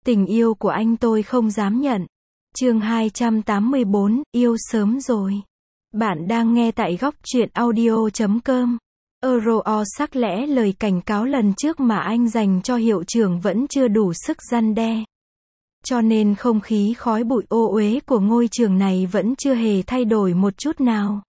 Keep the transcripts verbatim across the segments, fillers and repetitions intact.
Tình yêu của anh tôi không dám nhận. Chương hai trăm tám mươi bốn, yêu sớm rồi. Bạn đang nghe tại góc truyện audio chấm com. Euro sắc lẽ lời cảnh cáo lần trước mà anh dành cho hiệu trưởng vẫn chưa đủ sức răn đe. Cho nên không khí khói bụi ô uế của ngôi trường này vẫn chưa hề thay đổi một chút nào.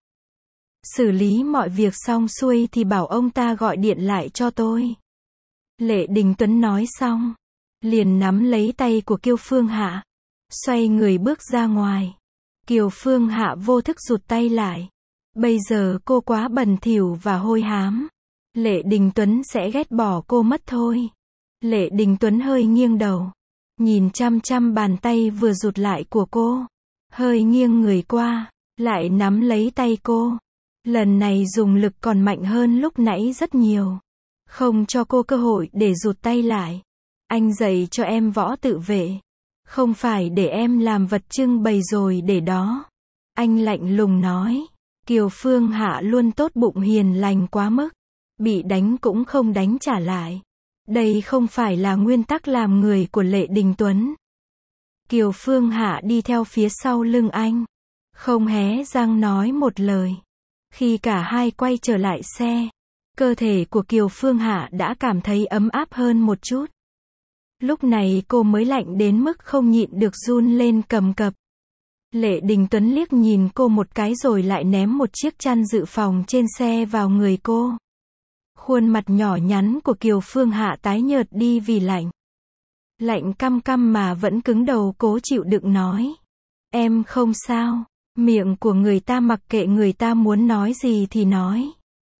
Xử lý mọi việc xong xuôi thì bảo ông ta gọi điện lại cho tôi. Lệ Đình Tuấn nói xong, liền nắm lấy tay của Kiều Phương Hạ, xoay người bước ra ngoài. Kiều Phương Hạ vô thức rụt tay lại. Bây giờ cô quá bẩn thỉu và hôi hám. Lệ Đình Tuấn sẽ ghét bỏ cô mất thôi. Lệ Đình Tuấn hơi nghiêng đầu, nhìn chăm chăm bàn tay vừa rụt lại của cô. Hơi nghiêng người qua, lại nắm lấy tay cô. Lần này dùng lực còn mạnh hơn lúc nãy rất nhiều. Không cho cô cơ hội để rụt tay lại. Anh dạy cho em võ tự vệ. Không phải để em làm vật trưng bày rồi để đó. Anh lạnh lùng nói. Kiều Phương Hạ luôn tốt bụng hiền lành quá mức. Bị đánh cũng không đánh trả lại. Đây không phải là nguyên tắc làm người của Lệ Đình Tuấn. Kiều Phương Hạ đi theo phía sau lưng anh, không hé răng nói một lời. Khi cả hai quay trở lại xe, cơ thể của Kiều Phương Hạ đã cảm thấy ấm áp hơn một chút. Lúc này cô mới lạnh đến mức không nhịn được run lên cầm cập. Lệ Đình Tuấn liếc nhìn cô một cái rồi lại ném một chiếc chăn dự phòng trên xe vào người cô. Khuôn mặt nhỏ nhắn của Kiều Phương Hạ tái nhợt đi vì lạnh. Lạnh căm căm mà vẫn cứng đầu cố chịu đựng nói. Em không sao. Miệng của người ta mặc kệ người ta muốn nói gì thì nói.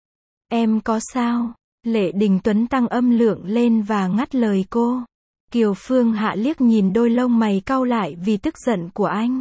Em có sao? Lệ Đình Tuấn tăng âm lượng lên và ngắt lời cô. Kiều Phương Hạ liếc nhìn đôi lông mày cau lại vì tức giận của anh.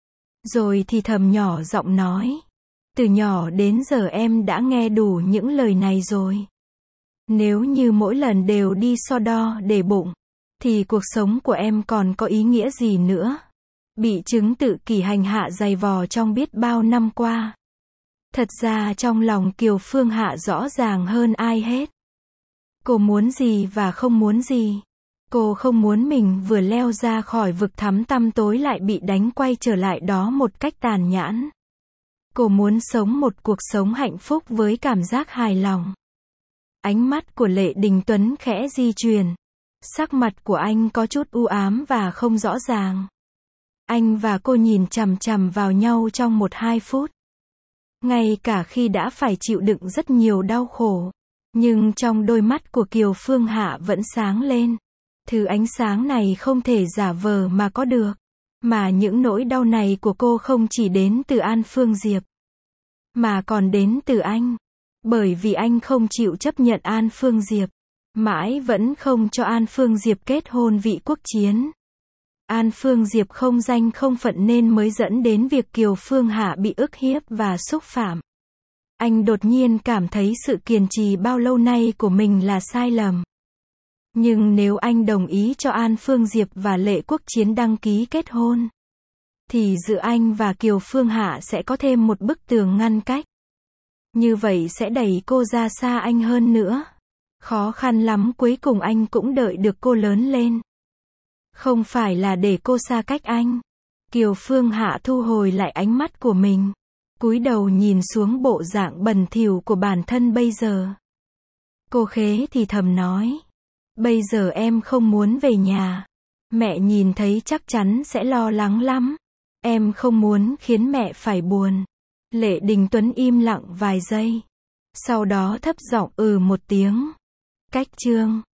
Rồi thì thầm nhỏ giọng nói. Từ nhỏ đến giờ em đã nghe đủ những lời này rồi. Nếu như mỗi lần đều đi so đo để bụng, thì cuộc sống của em còn có ý nghĩa gì nữa? Bị chứng tự kỷ hành hạ dày vò trong biết bao năm qua. Thật ra trong lòng Kiều Phương Hạ rõ ràng hơn ai hết. Cô muốn gì và không muốn gì. Cô không muốn mình vừa leo ra khỏi vực thẳm tăm tối lại bị đánh quay trở lại đó một cách tàn nhẫn. Cô muốn sống một cuộc sống hạnh phúc với cảm giác hài lòng. Ánh mắt của Lệ Đình Tuấn khẽ di chuyển. Sắc mặt của anh có chút u ám và không rõ ràng. Anh và cô nhìn chằm chằm vào nhau trong một hai phút. Ngay cả khi đã phải chịu đựng rất nhiều đau khổ, nhưng trong đôi mắt của Kiều Phương Hạ vẫn sáng lên. Thứ ánh sáng này không thể giả vờ mà có được. Mà những nỗi đau này của cô không chỉ đến từ An Phương Diệp, mà còn đến từ anh. Bởi vì anh không chịu chấp nhận An Phương Diệp, mãi vẫn không cho An Phương Diệp kết hôn vị quốc chiến. An Phương Diệp không danh không phận nên mới dẫn đến việc Kiều Phương Hạ bị ức hiếp và xúc phạm. Anh đột nhiên cảm thấy sự kiên trì bao lâu nay của mình là sai lầm. Nhưng nếu anh đồng ý cho An Phương Diệp và Lệ Quốc Chiến đăng ký kết hôn, thì giữa anh và Kiều Phương Hạ sẽ có thêm một bức tường ngăn cách. Như vậy sẽ đẩy cô ra xa anh hơn nữa. Khó khăn lắm cuối cùng anh cũng đợi được cô lớn lên. Không phải là để cô xa cách anh. Kiều Phương Hạ thu hồi lại ánh mắt của mình, cúi đầu nhìn xuống bộ dạng bẩn thỉu của bản thân bây giờ. Cô khế thì thầm nói. Bây giờ em không muốn về nhà. Mẹ nhìn thấy chắc chắn sẽ lo lắng lắm. Em không muốn khiến mẹ phải buồn. Lệ Đình Tuấn im lặng vài giây. Sau đó thấp giọng ừ một tiếng. Cách chương.